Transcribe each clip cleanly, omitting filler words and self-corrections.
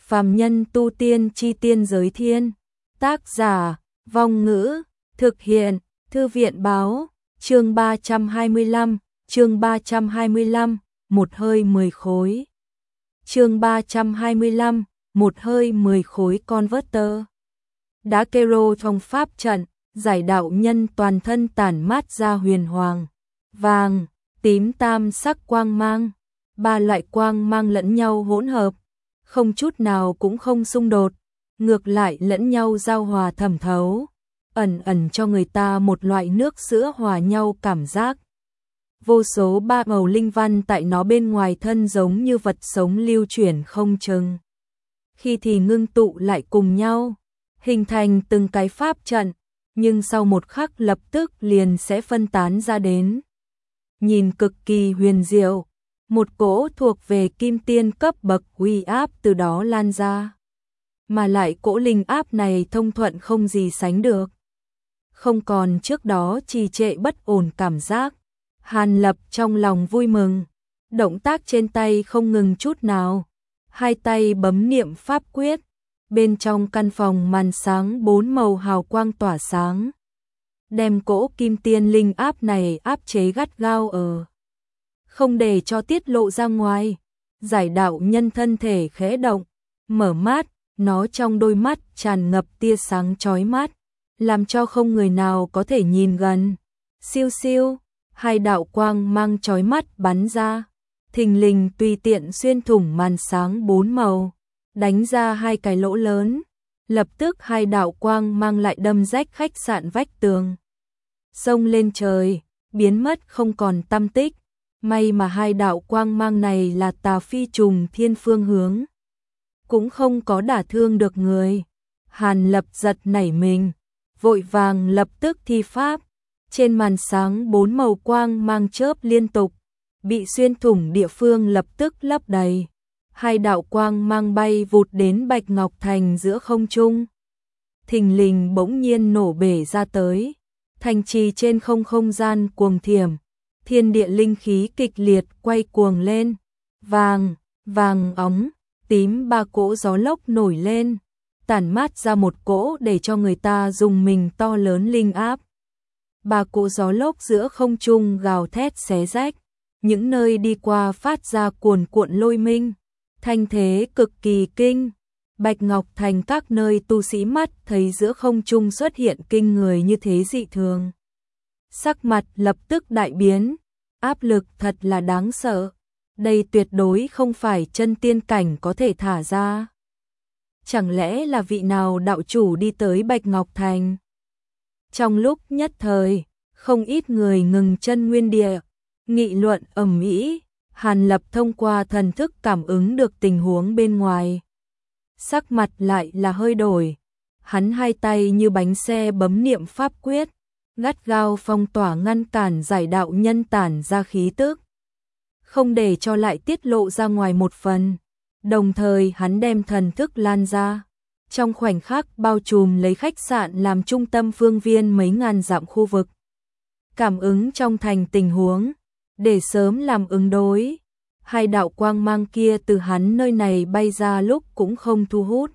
Phàm nhân tu tiên chi tiên giới thiên. Tác giả, Vong Ngữ, thực hiện, Thư viện báo, chương 325, một hơi 10 khối. Chương 325, một hơi 10 khối converter. Đá kero trong pháp trận, giải đạo nhân toàn thân tản mát ra huyền hoàng, vàng, tím tam sắc quang mang. Ba loại quang mang lẫn nhau hỗn hợp, không chút nào cũng không xung đột, ngược lại lẫn nhau giao hòa thẩm thấu, ẩn ẩn cho người ta một loại nước sữa hòa nhau cảm giác. Vô số ba màu linh văn tại nó bên ngoài thân giống như vật sống lưu chuyển không chừng. Khi thì ngưng tụ lại cùng nhau, hình thành từng cái pháp trận, nhưng sau một khắc lập tức liền sẽ phân tán ra đến. Nhìn cực kỳ huyền diệu, một cỗ thuộc về kim tiên cấp bậc uy áp từ đó lan ra. Mà lại cỗ linh áp này thông thuận không gì sánh được. Không còn trước đó trì trệ bất ổn cảm giác. Hàn Lập trong lòng vui mừng, động tác trên tay không ngừng chút nào. Hai tay bấm niệm pháp quyết, bên trong căn phòng màn sáng 4 màu hào quang tỏa sáng. Đem cỗ kim tiên linh áp này áp chế gắt gao không để cho tiết lộ ra ngoài. Giải đạo nhân thân thể khẽ động, mở mắt, nó trong đôi mắt tràn ngập tia sáng chói mắt, làm cho không người nào có thể nhìn gần. Siêu siêu, hai đạo quang mang chói mắt bắn ra, thình lình tùy tiện xuyên thủng màn sáng 4 màu, đánh ra hai cái lỗ lớn. Lập tức hai đạo quang mang lại đâm rách khách sạn vách tường, xông lên trời, biến mất không còn tăm tích. May mà hai đạo quang mang này là tà phi trùng thiên phương hướng, cũng không có đả thương được người. Hàn Lập giật nảy mình, vội vàng lập tức thi pháp. Trên màn sáng 4 màu quang mang chớp liên tục, bị xuyên thủng địa phương lập tức lấp đầy. Hai đạo quang mang bay vụt đến Bạch Ngọc Thành giữa không trung, thình lình bỗng nhiên nổ bể ra tới. Thành trì trên không gian cuồng thiểm, thiên địa linh khí kịch liệt quay cuồng lên, vàng, vàng óng, tím ba cỗ gió lốc nổi lên, tản mát ra một cỗ để cho người ta rùng mình to lớn linh áp. Ba cỗ gió lốc giữa không trung gào thét xé rách, những nơi đi qua phát ra cuồn cuộn lôi minh, thanh thế cực kỳ kinh. Bạch Ngọc Thành các nơi tu sĩ mắt thấy giữa không trung xuất hiện kinh người như thế dị thường, sắc mặt lập tức đại biến, áp lực thật là đáng sợ. Đây tuyệt đối không phải chân tiên cảnh có thể thả ra. Chẳng lẽ là vị nào đạo chủ đi tới Bạch Ngọc Thành? Trong lúc nhất thời, không ít người ngừng chân nguyên địa, nghị luận ầm ĩ. Hàn Lập thông qua thần thức cảm ứng được tình huống bên ngoài, sắc mặt lại là hơi đổi. Hắn hai tay như bánh xe bấm niệm pháp quyết, gắt gao phong tỏa ngăn cản giải đạo nhân tản ra khí tức, không để cho lại tiết lộ ra ngoài một phần. Đồng thời hắn đem thần thức lan ra, trong khoảnh khắc bao trùm lấy khách sạn làm trung tâm phương viên mấy ngàn dặm khu vực, cảm ứng trong thành tình huống, để sớm làm ứng đối. Hai đạo quang mang kia từ hắn nơi này bay ra lúc cũng không thu hút,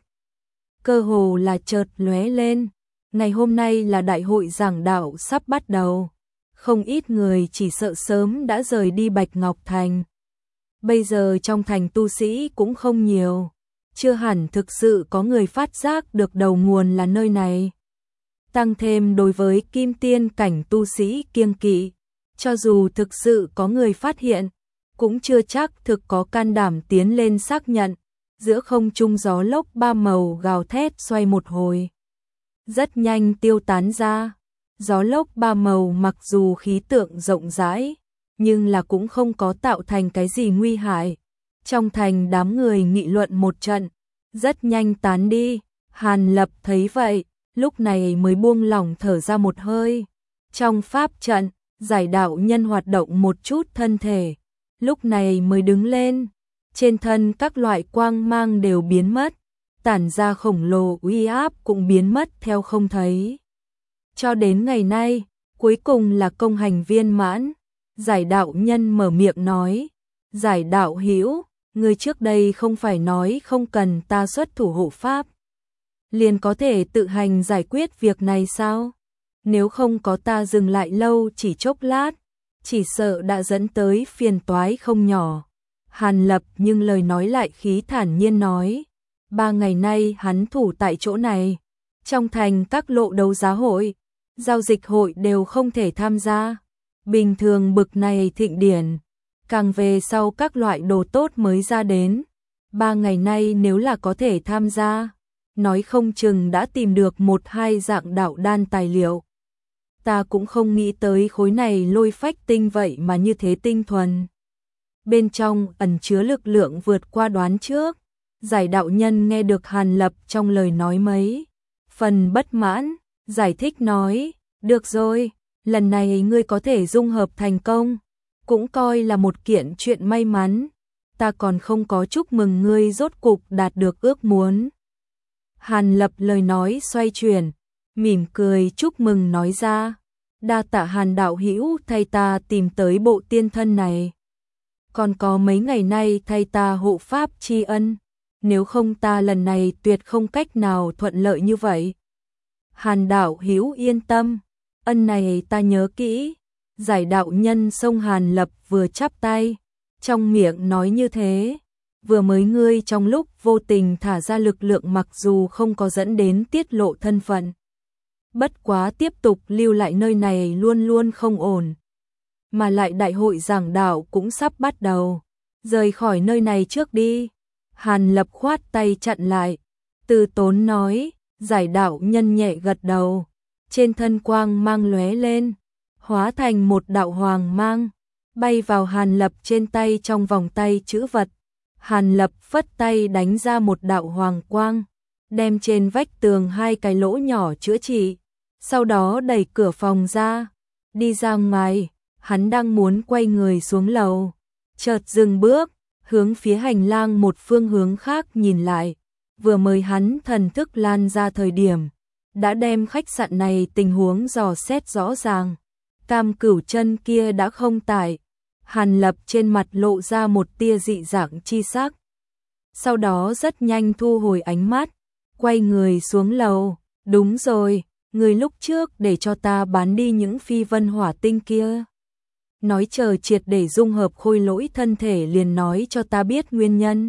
cơ hồ là chợt lóe lên. Ngày hôm nay là đại hội giảng đạo sắp bắt đầu, không ít người chỉ sợ sớm đã rời đi Bạch Ngọc Thành. Bây giờ trong thành tu sĩ cũng không nhiều, chưa hẳn thực sự có người phát giác được đầu nguồn là nơi này. Tăng thêm đối với kim tiên cảnh tu sĩ kiêng kỵ, cho dù thực sự có người phát hiện, cũng chưa chắc thực có can đảm tiến lên xác nhận. Giữa không trung gió lốc ba màu gào thét xoay một hồi, rất nhanh tiêu tán ra. Gió lốc ba màu mặc dù khí tượng rộng rãi, nhưng là cũng không có tạo thành cái gì nguy hại. Trong thành đám người nghị luận một trận, rất nhanh tán đi. Hàn Lập thấy vậy, lúc này mới buông lỏng thở ra một hơi. Trong pháp trận, giải đạo nhân hoạt động một chút thân thể, lúc này mới đứng lên. Trên thân các loại quang mang đều biến mất, tản ra khổng lồ uy áp cũng biến mất theo không thấy. Cho đến ngày nay, cuối cùng là công hành viên mãn. Giải đạo nhân mở miệng nói, giải đạo hữu, Ngươi trước đây không phải nói không cần ta xuất thủ hộ pháp, liền có thể tự hành giải quyết việc này sao? Nếu không có ta dừng lại lâu chỉ chốc lát, chỉ sợ đã dẫn tới phiền toái không nhỏ. Hàn Lập nhưng lời nói lại khí thản nhiên nói, 3 ngày nay hắn thủ tại chỗ này, trong thành các lộ đấu giá hội, giao dịch hội đều không thể tham gia. Bình thường bực này thịnh điển, càng về sau các loại đồ tốt mới ra đến. 3 ngày nay nếu là có thể tham gia, nói không chừng đã tìm được 1-2 dạng đạo đan tài liệu. Ta cũng không nghĩ tới khối này lôi phách tinh vậy mà như thế tinh thuần. Bên trong ẩn chứa lực lượng vượt qua đoán trước. Giải đạo nhân nghe được Hàn Lập trong lời nói mấy phần bất mãn, giải thích nói, được rồi, lần này ngươi có thể dung hợp thành công, cũng coi là một kiện chuyện may mắn, ta còn không có chúc mừng ngươi rốt cục đạt được ước muốn. Hàn Lập lời nói xoay chuyển, mỉm cười chúc mừng nói ra, đa tạ Hàn đạo hữu thay ta tìm tới bộ tiên thân này. Còn có mấy ngày nay thay ta hộ pháp tri ân, nếu không ta lần này tuyệt không cách nào thuận lợi như vậy. Hàn đạo hữu yên tâm, ân này ta nhớ kỹ. Giải đạo nhân xông Hàn Lập vừa chắp tay, trong miệng nói như thế, vừa mới ngươi trong lúc vô tình thả ra lực lượng mặc dù không có dẫn đến tiết lộ thân phận. Bất quá tiếp tục lưu lại nơi này luôn luôn không ổn. Mà lại đại hội giảng đạo cũng sắp bắt đầu, rời khỏi nơi này trước đi. Hàn Lập khoát tay chặn lại, từ tốn nói, giải đạo nhân nhẹ gật đầu, trên thân quang mang lóe lên, hóa thành một đạo hoàng mang, bay vào Hàn Lập trên tay trong vòng tay chữ vật. Hàn Lập phất tay đánh ra một đạo hoàng quang, đem trên vách tường 2 cái lỗ nhỏ chữa trị, sau đó đẩy cửa phòng ra, đi ra ngoài. Hắn đang muốn quay người xuống lầu, chợt dừng bước, hướng phía hành lang một phương hướng khác nhìn lại. Vừa mới hắn thần thức lan ra thời điểm, đã đem khách sạn này tình huống dò xét rõ ràng. Cam Cửu Chân kia đã không tại. Hàn Lập trên mặt lộ ra một tia dị dạng chi sắc. Sau đó rất nhanh thu hồi ánh mắt, quay người xuống lầu. Đúng rồi, người lúc trước để cho ta bán đi những phi vân hỏa tinh kia. Nói chờ triệt để dung hợp khôi lỗi thân thể liền nói cho ta biết nguyên nhân.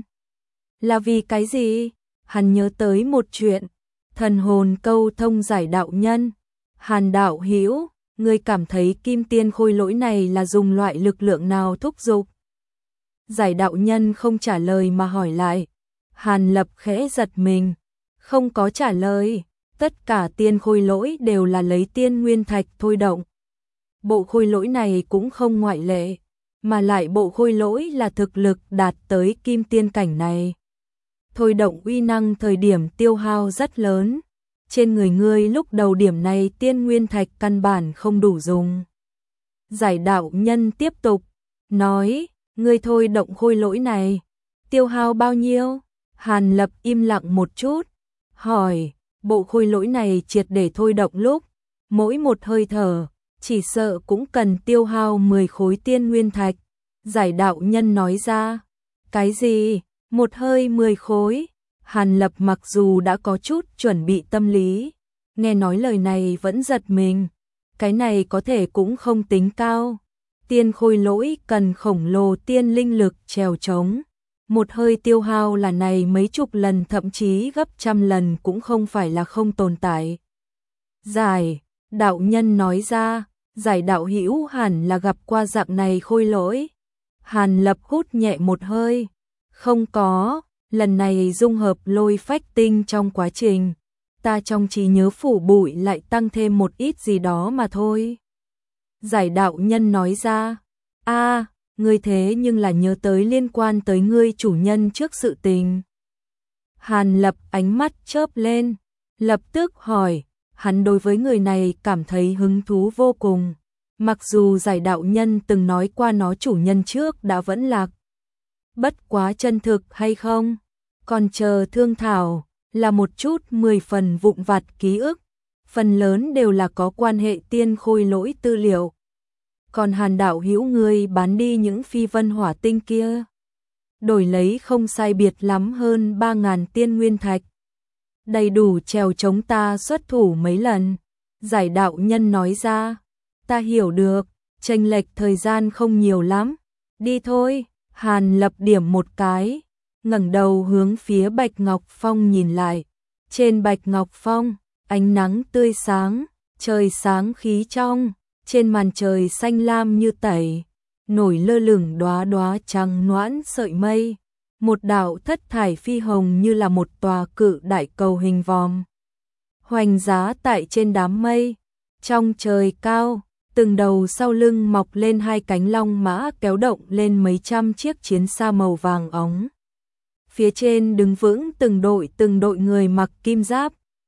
Là vì cái gì? Hắn nhớ tới một chuyện, thần hồn câu thông giải đạo nhân. Hàn đạo hữu, ngươi cảm thấy kim tiên khôi lỗi này là dùng loại lực lượng nào thúc giục? Giải đạo nhân không trả lời mà hỏi lại. Hàn Lập khẽ giật mình, không có trả lời. Tất cả tiên khôi lỗi đều là lấy tiên nguyên thạch thôi động. Bộ khôi lỗi này cũng không ngoại lệ, mà lại bộ khôi lỗi là thực lực đạt tới kim tiên cảnh này. Thôi động uy năng thời điểm tiêu hao rất lớn. Trên người ngươi lúc đầu điểm này tiên nguyên thạch căn bản không đủ dùng. Giải đạo nhân tiếp tục nói, ngươi thôi động khôi lỗi này, tiêu hao bao nhiêu? Hàn Lập im lặng một chút, hỏi, bộ khôi lỗi này triệt để thôi động lúc, mỗi một hơi thở, chỉ sợ cũng cần tiêu hao 10 khối tiên nguyên thạch. Giải đạo nhân nói ra, cái gì? Một hơi 10 khối? Hàn Lập mặc dù đã có chút chuẩn bị tâm lý, nghe nói lời này vẫn giật mình. Cái này có thể cũng không tính cao. Tiên khôi lỗi cần khổng lồ tiên linh lực trèo trống. Một hơi tiêu hao là này mấy chục lần thậm chí gấp trăm lần cũng không phải là không tồn tại. Giải đạo nhân nói ra, giải đạo hữu hẳn là gặp qua dạng này khôi lỗi. Hàn Lập hút nhẹ một hơi, không có, lần này dung hợp lôi phách tinh trong quá trình, ta trong trí nhớ phủ bụi lại tăng thêm một ít gì đó mà thôi. Giải đạo nhân nói ra, ngươi thế nhưng là nhớ tới liên quan tới ngươi chủ nhân trước sự tình. Hàn Lập ánh mắt chớp lên, lập tức hỏi, hắn đối với người này cảm thấy hứng thú vô cùng. Mặc dù giải đạo nhân từng nói qua nó chủ nhân trước đã vẫn lạc. Bất quá chân thực hay không, còn chờ thương thảo, là một chút 10 phần vụn vặt ký ức, phần lớn đều là có quan hệ tiên khôi lỗi tư liệu. Còn Hàn đạo hữu ngươi bán đi những phi vân hỏa tinh kia, đổi lấy không sai biệt lắm hơn 3.000 tiên nguyên thạch. Đầy đủ trèo chống ta xuất thủ mấy lần. Giải đạo nhân nói ra, ta hiểu được, chênh lệch thời gian không nhiều lắm. Đi thôi, Hàn Lập điểm một cái, ngẩng đầu hướng phía Bạch Ngọc Phong nhìn lại. Trên Bạch Ngọc Phong, ánh nắng tươi sáng, trời sáng khí trong, trên màn trời xanh lam như tẩy, nổi lơ lửng đóa đóa trắng noãn sợi mây. Một đạo thất thải phi hồng như là một tòa cự đại cầu hình vòm. Hoành giá tại trên đám mây, trong trời cao, từng đầu sau lưng mọc lên hai cánh long mã kéo động lên mấy trăm chiếc chiến xa màu vàng óng. Phía trên đứng vững từng đội người mặc kim giáp,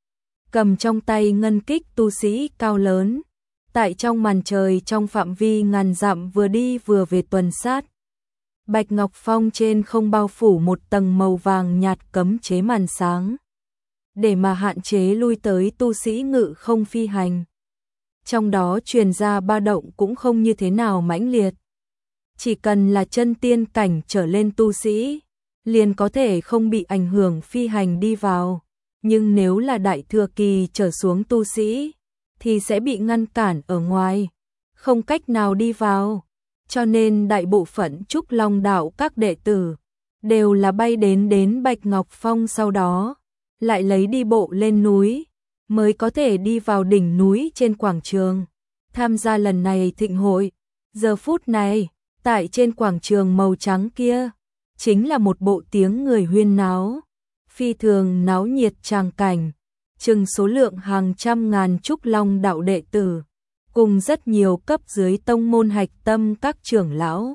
cầm trong tay ngân kích tu sĩ cao lớn, tại trong màn trời trong phạm vi ngàn dặm vừa đi vừa về tuần sát. Bạch Ngọc Phong trên không bao phủ một tầng màu vàng nhạt cấm chế màn sáng, để mà hạn chế lui tới tu sĩ ngự không phi hành. Trong đó truyền ra ba động cũng không như thế nào mãnh liệt. Chỉ cần là chân tiên cảnh trở lên tu sĩ, liền có thể không bị ảnh hưởng phi hành đi vào. Nhưng nếu là đại thừa kỳ trở xuống tu sĩ, thì sẽ bị ngăn cản ở ngoài, không cách nào đi vào. Cho nên đại bộ phận Trúc Long đạo các đệ tử đều là bay đến Bạch Ngọc Phong, sau đó lại lấy đi bộ lên núi, mới có thể đi vào đỉnh núi trên quảng trường, tham gia lần này thịnh hội. Giờ phút này, tại trên quảng trường màu trắng kia, chính là một bộ tiếng người huyên náo, phi thường náo nhiệt tràng cảnh, chừng số lượng hàng trăm ngàn Trúc Long đạo đệ tử, cùng rất nhiều cấp dưới tông môn hạch tâm các trưởng lão.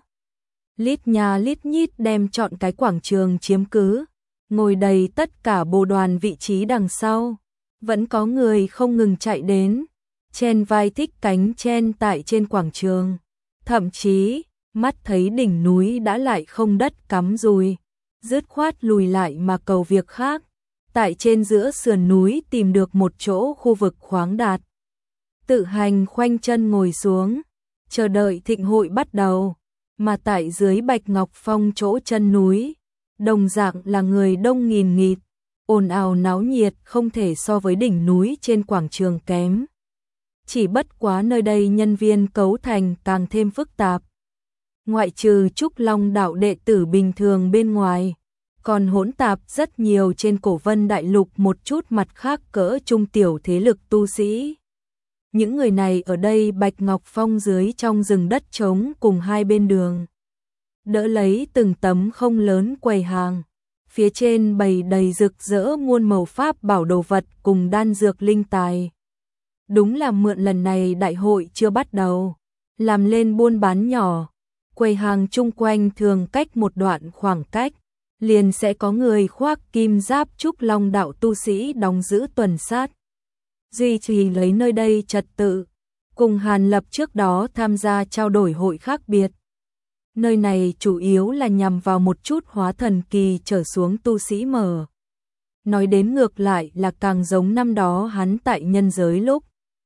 Lít nhà lít nhít đem trọn cái quảng trường chiếm cứ, ngồi đầy tất cả bồ đoàn vị trí đằng sau. Vẫn có người không ngừng chạy đến, chen vai thích cánh chen tại trên quảng trường. Thậm chí, mắt thấy đỉnh núi đã lại không đất cắm rùi, dứt khoát lùi lại mà cầu việc khác. Tại trên giữa sườn núi tìm được một chỗ khu vực khoáng đạt, tự hành khoanh chân ngồi xuống, chờ đợi thịnh hội bắt đầu. Mà tại dưới Bạch Ngọc Phong chỗ chân núi, đồng dạng là người đông nghìn nghịt, ồn ào náo nhiệt không thể so với đỉnh núi trên quảng trường kém. Chỉ bất quá nơi đây nhân viên cấu thành càng thêm phức tạp. Ngoại trừ Trúc Long đạo đệ tử bình thường bên ngoài, còn hỗn tạp rất nhiều trên Cổ Vân Đại Lục một chút mặt khác cỡ trung tiểu thế lực tu sĩ. Những người này ở đây Bạch Ngọc Phong dưới trong rừng đất trống cùng hai bên đường, đỡ lấy từng tấm không lớn quầy hàng, phía trên bày đầy rực rỡ muôn màu pháp bảo đồ vật cùng đan dược linh tài. Đúng là mượn lần này đại hội chưa bắt đầu, làm lên buôn bán nhỏ, quầy hàng chung quanh thường cách một đoạn khoảng cách, liền sẽ có người khoác kim giáp Trúc Long đạo tu sĩ đóng giữ tuần sát, duy trì lấy nơi đây trật tự. Cùng Hàn Lập trước đó tham gia trao đổi hội khác biệt, nơi này chủ yếu là nhằm vào một chút hóa thần kỳ trở xuống tu sĩ mở. Nói đến ngược lại là càng giống năm đó hắn tại nhân giới lúc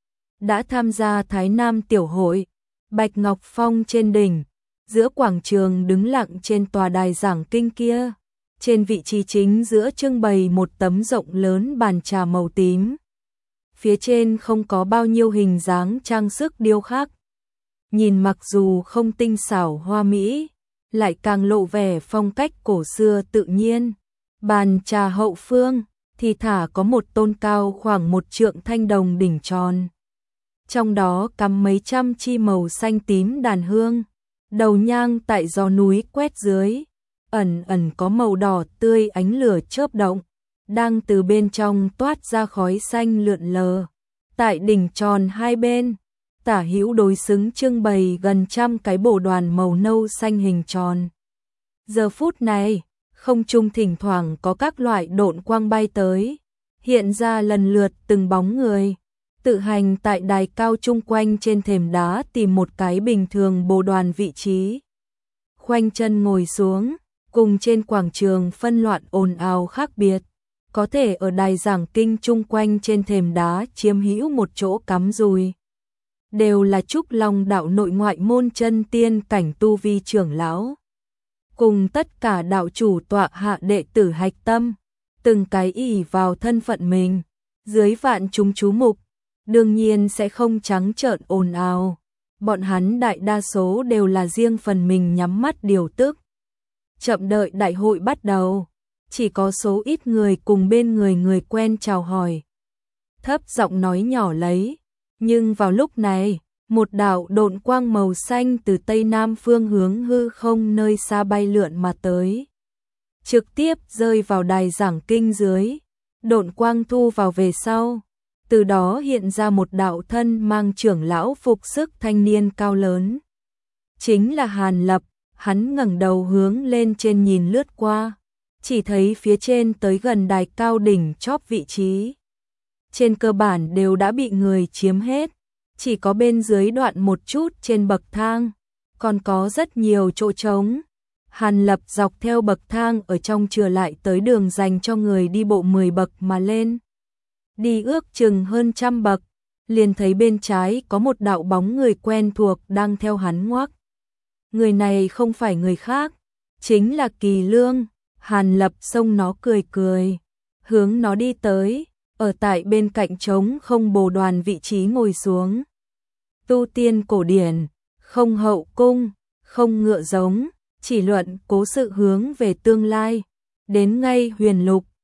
đã tham gia Thái Nam tiểu hội. Bạch Ngọc Phong trên đỉnh, giữa quảng trường đứng lặng trên tòa đài giảng kinh kia, trên vị trí chính giữa trưng bày một tấm rộng lớn bàn trà màu tím. Phía trên không có bao nhiêu hình dáng trang sức điêu khắc, nhìn mặc dù không tinh xảo hoa mỹ, lại càng lộ vẻ phong cách cổ xưa tự nhiên. Bàn trà hậu phương thì thả có một tôn cao khoảng 1 trượng thanh đồng đỉnh tròn, trong đó cắm mấy trăm chi màu xanh tím đàn hương, đầu nhang tại gió núi quét dưới, ẩn ẩn có màu đỏ tươi ánh lửa chớp động, đang từ bên trong toát ra khói xanh lượn lờ. Tại đỉnh tròn hai bên, tả hữu đối xứng trưng bày gần trăm cái bồ đoàn màu nâu xanh hình tròn. Giờ phút này, không trung thỉnh thoảng có các loại độn quang bay tới, hiện ra lần lượt từng bóng người, tự hành tại đài cao chung quanh trên thềm đá tìm một cái bình thường bồ đoàn vị trí. Khoanh chân ngồi xuống, cùng trên quảng trường phân loạn ồn ào khác biệt. Có thể ở đài giảng kinh chung quanh trên thềm đá chiếm hữu một chỗ cắm rùi, đều là Trúc Long đạo nội ngoại môn chân tiên cảnh tu vi trưởng lão. cùng tất cả đạo chủ tọa hạ đệ tử hạch tâm, từng cái ỷ vào thân phận mình, dưới vạn chúng chú mục, đương nhiên sẽ không trắng trợn ồn ào. Bọn hắn đại đa số đều là riêng phần mình nhắm mắt điều tức. Chậm đợi đại hội bắt đầu, chỉ có số ít người cùng bên người quen chào hỏi. Thấp giọng nói nhỏ lấy, nhưng vào lúc này, một đạo độn quang màu xanh từ tây nam phương hướng hư không nơi xa bay lượn mà tới. Trực tiếp rơi vào đài giảng kinh dưới, độn quang thu vào về sau. Từ đó hiện ra một đạo thân mang trưởng lão phục sức thanh niên cao lớn. Chính là Hàn Lập, hắn ngẩng đầu hướng lên trên nhìn lướt qua, chỉ thấy phía trên tới gần đài cao đỉnh chóp vị trí. Trên cơ bản đều đã bị người chiếm hết, chỉ có bên dưới đoạn một chút trên bậc thang, còn có rất nhiều chỗ trống. Hàn Lập dọc theo bậc thang ở trong chừa lại tới đường dành cho người đi bộ 10 bậc mà lên. Đi ước chừng hơn 100 bậc, liền thấy bên trái có một đạo bóng người quen thuộc đang theo hắn ngoắc. Người này không phải người khác, chính là Kỳ Lương. Hàn Lập xông nó cười cười, hướng nó đi tới, ở tại bên cạnh trống không bồ đoàn vị trí ngồi xuống. Tu tiên cổ điển, không hậu cung, không ngựa giống, chỉ luận cố sự hướng về tương lai, đến ngay huyền lục,